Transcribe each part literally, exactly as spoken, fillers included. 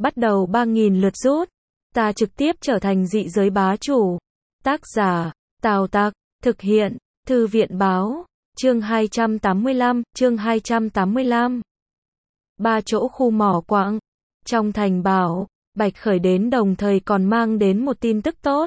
bắt đầu ba nghìn lượt rút. Ta trực tiếp trở thành dị giới bá chủ. Tác giả, Tào Tặc, thực hiện, Thư viện báo, chương hai trăm tám mươi lăm, chương hai trăm tám mươi lăm. Ba chỗ khu mỏ quặng. Trong thành bảo, Bạch Khởi đến đồng thời còn mang đến một tin tức tốt.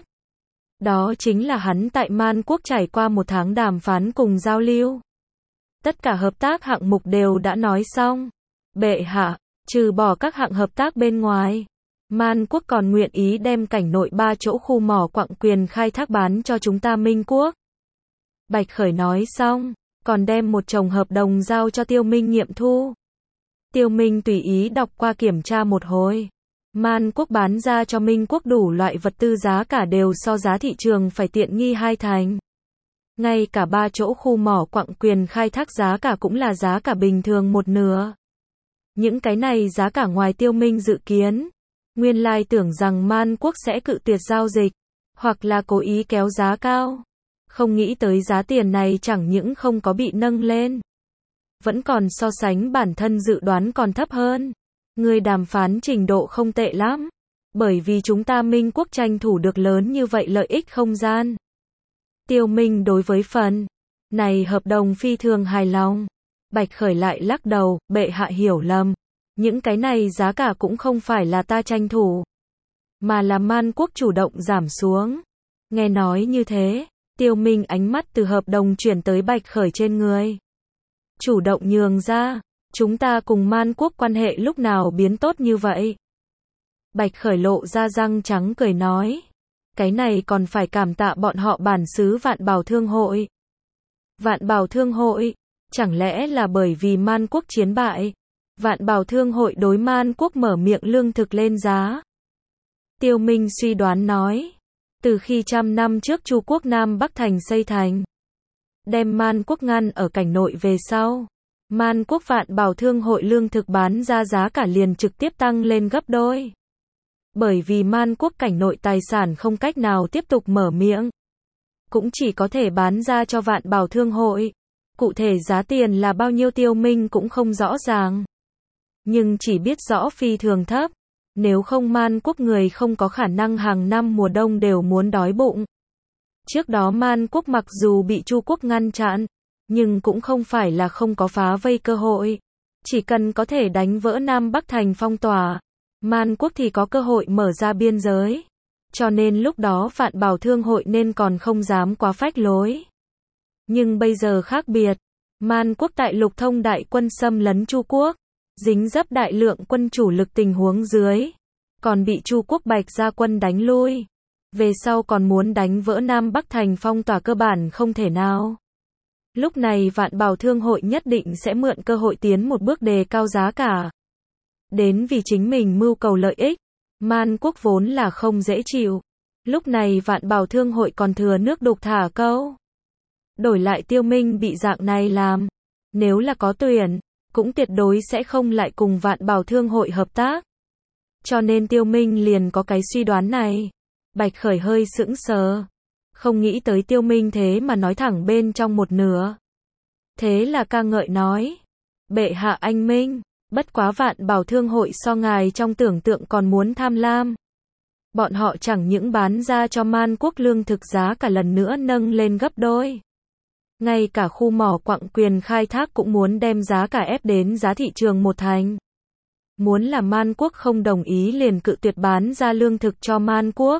Đó chính là hắn tại Man Quốc trải qua một tháng đàm phán cùng giao lưu. Tất cả hợp tác hạng mục đều đã nói xong. Bệ hạ, trừ bỏ các hạng hợp tác bên ngoài, Man Quốc còn nguyện ý đem cảnh nội ba chỗ khu mỏ quặng quyền khai thác bán cho chúng ta Minh Quốc. Bạch Khởi nói xong, còn đem một chồng hợp đồng giao cho Tiêu Minh nghiệm thu. Tiêu Minh tùy ý đọc qua kiểm tra một hồi. Man Quốc bán ra cho Minh Quốc đủ loại vật tư giá cả đều so giá thị trường phải tiện nghi hai thành. Ngay cả ba chỗ khu mỏ quặng quyền khai thác giá cả cũng là giá cả bình thường một nửa. Những cái này giá cả ngoài Tiêu Minh dự kiến. Nguyên lai tưởng rằng Man Quốc sẽ cự tuyệt giao dịch, hoặc là cố ý kéo giá cao. Không nghĩ tới giá tiền này chẳng những không có bị nâng lên, vẫn còn so sánh bản thân dự đoán còn thấp hơn. Người đàm phán trình độ không tệ lắm, bởi vì chúng ta Minh Quốc tranh thủ được lớn như vậy lợi ích không gian. Tiêu Minh đối với phần này hợp đồng phi thường hài lòng. Bạch Khởi lại lắc đầu, bệ hạ hiểu lầm. Những cái này giá cả cũng không phải là ta tranh thủ, mà là Man Quốc chủ động giảm xuống. Nghe nói như thế, Tiêu Minh ánh mắt từ hợp đồng chuyển tới Bạch Khởi trên người. Chủ động nhường ra, chúng ta cùng Man Quốc quan hệ lúc nào biến tốt như vậy? Bạch Khởi lộ ra răng trắng cười nói, cái này còn phải cảm tạ bọn họ bản xứ Vạn Bảo Thương Hội. Vạn Bảo Thương Hội, chẳng lẽ là bởi vì Man Quốc chiến bại, Vạn Bảo Thương Hội đối Man Quốc mở miệng lương thực lên giá? Tiêu Minh suy đoán nói, từ khi trăm năm trước Chu quốc Nam Bắc thành xây thành, đem Man Quốc ngăn ở cảnh nội về sau, Man Quốc Vạn Bảo Thương Hội lương thực bán ra giá cả liền trực tiếp tăng lên gấp đôi. Bởi vì Man Quốc cảnh nội tài sản không cách nào tiếp tục mở miệng, cũng chỉ có thể bán ra cho Vạn Bảo Thương Hội. Cụ thể giá tiền là bao nhiêu Tiêu Minh cũng không rõ ràng, nhưng chỉ biết rõ phi thường thấp. Nếu không Man Quốc người không có khả năng hàng năm mùa đông đều muốn đói bụng. Trước đó Man Quốc mặc dù bị Chu quốc ngăn chặn, nhưng cũng không phải là không có phá vây cơ hội. Chỉ cần có thể đánh vỡ Nam Bắc thành phong tỏa, Man Quốc thì có cơ hội mở ra biên giới. Cho nên lúc đó Vạn Bảo Thương Hội nên còn không dám quá phách lối. Nhưng bây giờ khác biệt, Man Quốc tại Lục Thông đại quân xâm lấn Chu quốc, dính dấp đại lượng quân chủ lực tình huống dưới, còn bị Chu quốc Bạch gia quân đánh lui. Về sau còn muốn đánh vỡ Nam Bắc thành phong tỏa cơ bản không thể nào. Lúc này Vạn Bảo Thương Hội nhất định sẽ mượn cơ hội tiến một bước đề cao giá cả. Đến vì chính mình mưu cầu lợi ích, Man Quốc vốn là không dễ chịu. Lúc này Vạn Bảo Thương Hội còn thừa nước đục thả câu. Đổi lại Tiêu Minh bị dạng này làm, nếu là có tuyển, cũng tuyệt đối sẽ không lại cùng Vạn Bảo Thương Hội hợp tác. Cho nên Tiêu Minh liền có cái suy đoán này. Bạch Khởi hơi sững sờ, không nghĩ tới Tiêu Minh thế mà nói thẳng bên trong một nửa. Thế là ca ngợi nói, bệ hạ anh minh, bất quá Vạn Bảo Thương Hội so ngài trong tưởng tượng còn muốn tham lam. Bọn họ chẳng những bán ra cho Man Quốc lương thực giá cả lần nữa nâng lên gấp đôi, ngay cả khu mỏ quặng quyền khai thác cũng muốn đem giá cả ép đến giá thị trường một thành. Muốn là Man Quốc không đồng ý liền cự tuyệt bán ra lương thực cho Man Quốc.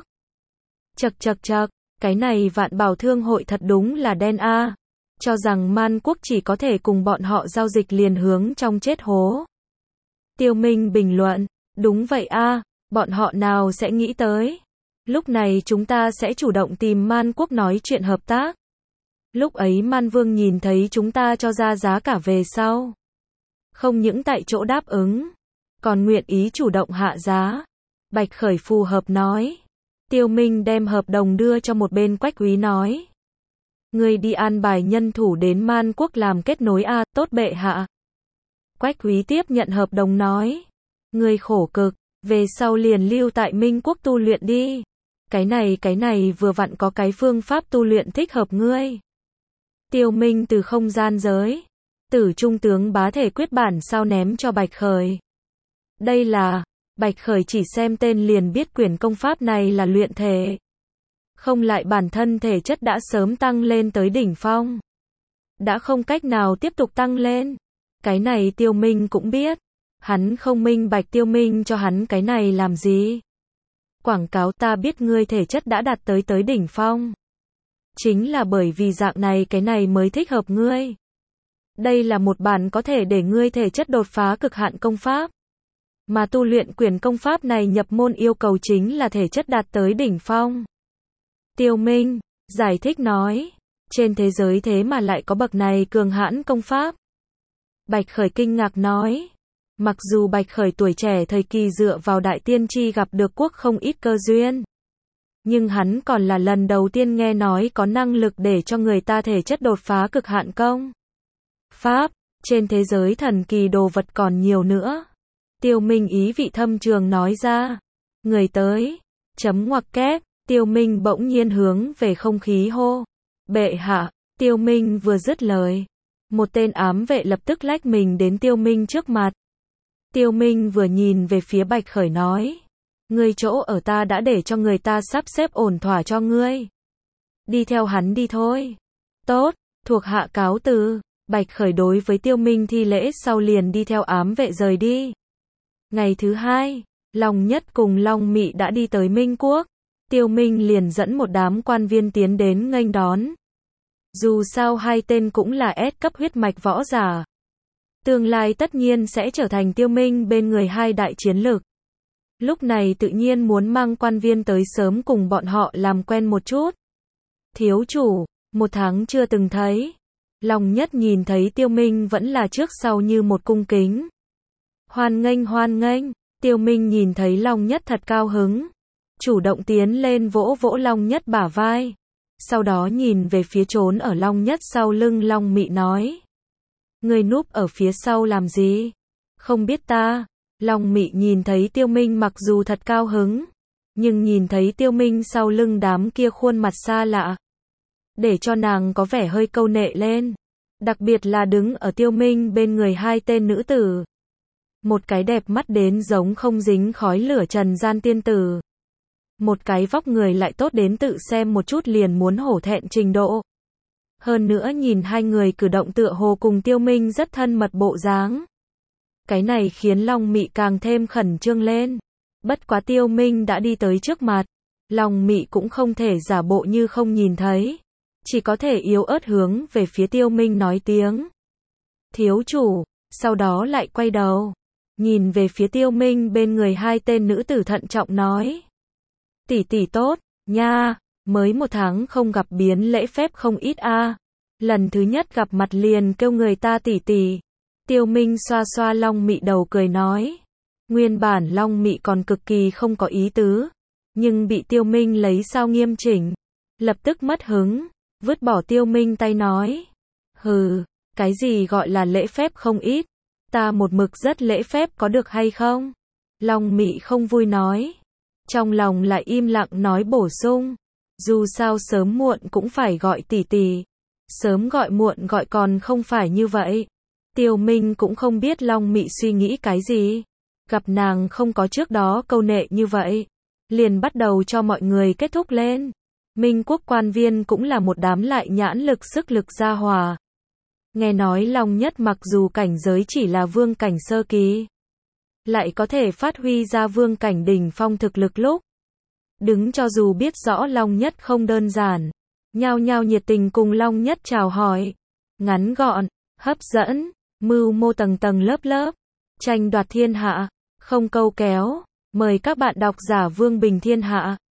Chậc chậc chậc, cái này Vạn Bảo Thương Hội thật đúng là đen a. Cho rằng Man Quốc chỉ có thể cùng bọn họ giao dịch liền hướng trong chết hố. Tiêu Minh bình luận, đúng vậy a, bọn họ nào sẽ nghĩ tới. Lúc này chúng ta sẽ chủ động tìm Man Quốc nói chuyện hợp tác. Lúc ấy Man Vương nhìn thấy chúng ta cho ra giá cả về sau, không những tại chỗ đáp ứng, còn nguyện ý chủ động hạ giá. Bạch Khởi phù hợp nói. Tiêu Minh đem hợp đồng đưa cho một bên Quách Quý nói, người đi an bài nhân thủ đến Man Quốc làm kết nối a, tốt bệ hạ. Quách Quý tiếp nhận hợp đồng nói, người khổ cực, về sau liền lưu tại Minh Quốc tu luyện đi. Cái này cái này vừa vặn có cái phương pháp tu luyện thích hợp ngươi. Tiêu Minh từ không gian giới, Tử Trung tướng bá thể quyết bản sao ném cho Bạch Khởi. Đây là Bạch Khởi chỉ xem tên liền biết quyển công pháp này là luyện thể. Không lại bản thân thể chất đã sớm tăng lên tới đỉnh phong. Đã không cách nào tiếp tục tăng lên. Cái này Tiêu Minh cũng biết. Hắn không minh bạch Tiêu Minh cho hắn cái này làm gì. Quảng cáo ta biết ngươi thể chất đã đạt tới tới đỉnh phong. Chính là bởi vì dạng này cái này mới thích hợp ngươi. Đây là một bản có thể để ngươi thể chất đột phá cực hạn công pháp. Mà tu luyện quyển công pháp này nhập môn yêu cầu chính là thể chất đạt tới đỉnh phong. Tiêu Minh giải thích nói, trên thế giới thế mà lại có bậc này cường hãn công pháp. Bạch Khởi kinh ngạc nói, mặc dù Bạch Khởi tuổi trẻ thời kỳ dựa vào đại tiên tri gặp được quốc không ít cơ duyên. Nhưng hắn còn là lần đầu tiên nghe nói có năng lực để cho người ta thể chất đột phá cực hạn công pháp, trên thế giới thần kỳ đồ vật còn nhiều nữa. Tiêu Minh ý vị thâm trường nói ra, người tới, chấm ngoặc kép, Tiêu Minh bỗng nhiên hướng về không khí hô, bệ hạ. Tiêu Minh vừa dứt lời, một tên ám vệ lập tức lách mình đến Tiêu Minh trước mặt. Tiêu Minh vừa nhìn về phía Bạch Khởi nói, ngươi chỗ ở ta đã để cho người ta sắp xếp ổn thỏa cho ngươi. Đi theo hắn đi thôi. Tốt, thuộc hạ cáo từ. Bạch Khởi đối với Tiêu Minh thi lễ sau liền đi theo ám vệ rời đi. Ngày thứ hai, Long Nhất cùng Long Mị đã đi tới Minh Quốc. Tiêu Minh liền dẫn một đám quan viên tiến đến nghênh đón. Dù sao hai tên cũng là S cấp huyết mạch võ giả. Tương lai tất nhiên sẽ trở thành Tiêu Minh bên người hai đại chiến lực. Lúc này tự nhiên muốn mang quan viên tới sớm cùng bọn họ làm quen một chút. Thiếu chủ, một tháng chưa từng thấy. Long Nhất nhìn thấy Tiêu Minh vẫn là trước sau như một cung kính. Hoan nghênh hoan nghênh, Tiêu Minh nhìn thấy Long Nhất thật cao hứng. Chủ động tiến lên vỗ vỗ Long Nhất bả vai. Sau đó nhìn về phía trốn ở Long Nhất sau lưng Long Mị nói. Người núp ở phía sau làm gì? Không biết ta. Long Mị nhìn thấy Tiêu Minh mặc dù thật cao hứng. Nhưng nhìn thấy Tiêu Minh sau lưng đám kia khuôn mặt xa lạ. Để cho nàng có vẻ hơi câu nệ lên. Đặc biệt là đứng ở Tiêu Minh bên người hai tên nữ tử. Một cái đẹp mắt đến giống không dính khói lửa trần gian tiên tử. Một cái vóc người lại tốt đến tự xem một chút liền muốn hổ thẹn trình độ. Hơn nữa nhìn hai người cử động tựa hồ cùng Tiêu Minh rất thân mật bộ dáng. Cái này khiến Long Mị càng thêm khẩn trương lên. Bất quá Tiêu Minh đã đi tới trước mặt. Long Mị cũng không thể giả bộ như không nhìn thấy. Chỉ có thể yếu ớt hướng về phía Tiêu Minh nói tiếng. Thiếu chủ, sau đó lại quay đầu. Nhìn về phía Tiêu Minh bên người hai tên nữ tử thận trọng nói. Tỷ tỷ tốt, nha, mới một tháng không gặp biến lễ phép không ít a. Lần thứ nhất gặp mặt liền kêu người ta tỷ tỷ. Tiêu Minh xoa xoa Long Mị đầu cười nói. Nguyên bản Long Mị còn cực kỳ không có ý tứ. Nhưng bị Tiêu Minh lấy sao nghiêm chỉnh. Lập tức mất hứng. Vứt bỏ Tiêu Minh tay nói. Hừ, cái gì gọi là lễ phép không ít. Ta một mực rất lễ phép có được hay không? Long Mị không vui nói. Trong lòng lại im lặng nói bổ sung. Dù sao sớm muộn cũng phải gọi tỷ tỷ. Sớm gọi muộn gọi còn không phải như vậy. Tiêu Minh cũng không biết Long Mị suy nghĩ cái gì. Gặp nàng không có trước đó câu nệ như vậy. Liền bắt đầu cho mọi người kết thúc lên. Minh Quốc quan viên cũng là một đám lại nhãn lực sức lực gia hòa. Nghe nói Long Nhất mặc dù cảnh giới chỉ là vương cảnh sơ kỳ. Lại có thể phát huy ra vương cảnh đỉnh phong thực lực lúc. Đứng cho dù biết rõ Long Nhất không đơn giản. Nhao nhao nhiệt tình cùng Long Nhất chào hỏi. Ngắn gọn, hấp dẫn, mưu mô tầng tầng lớp lớp. Tranh đoạt thiên hạ, không câu kéo. Mời các bạn đọc giả Vương Bình Thiên Hạ.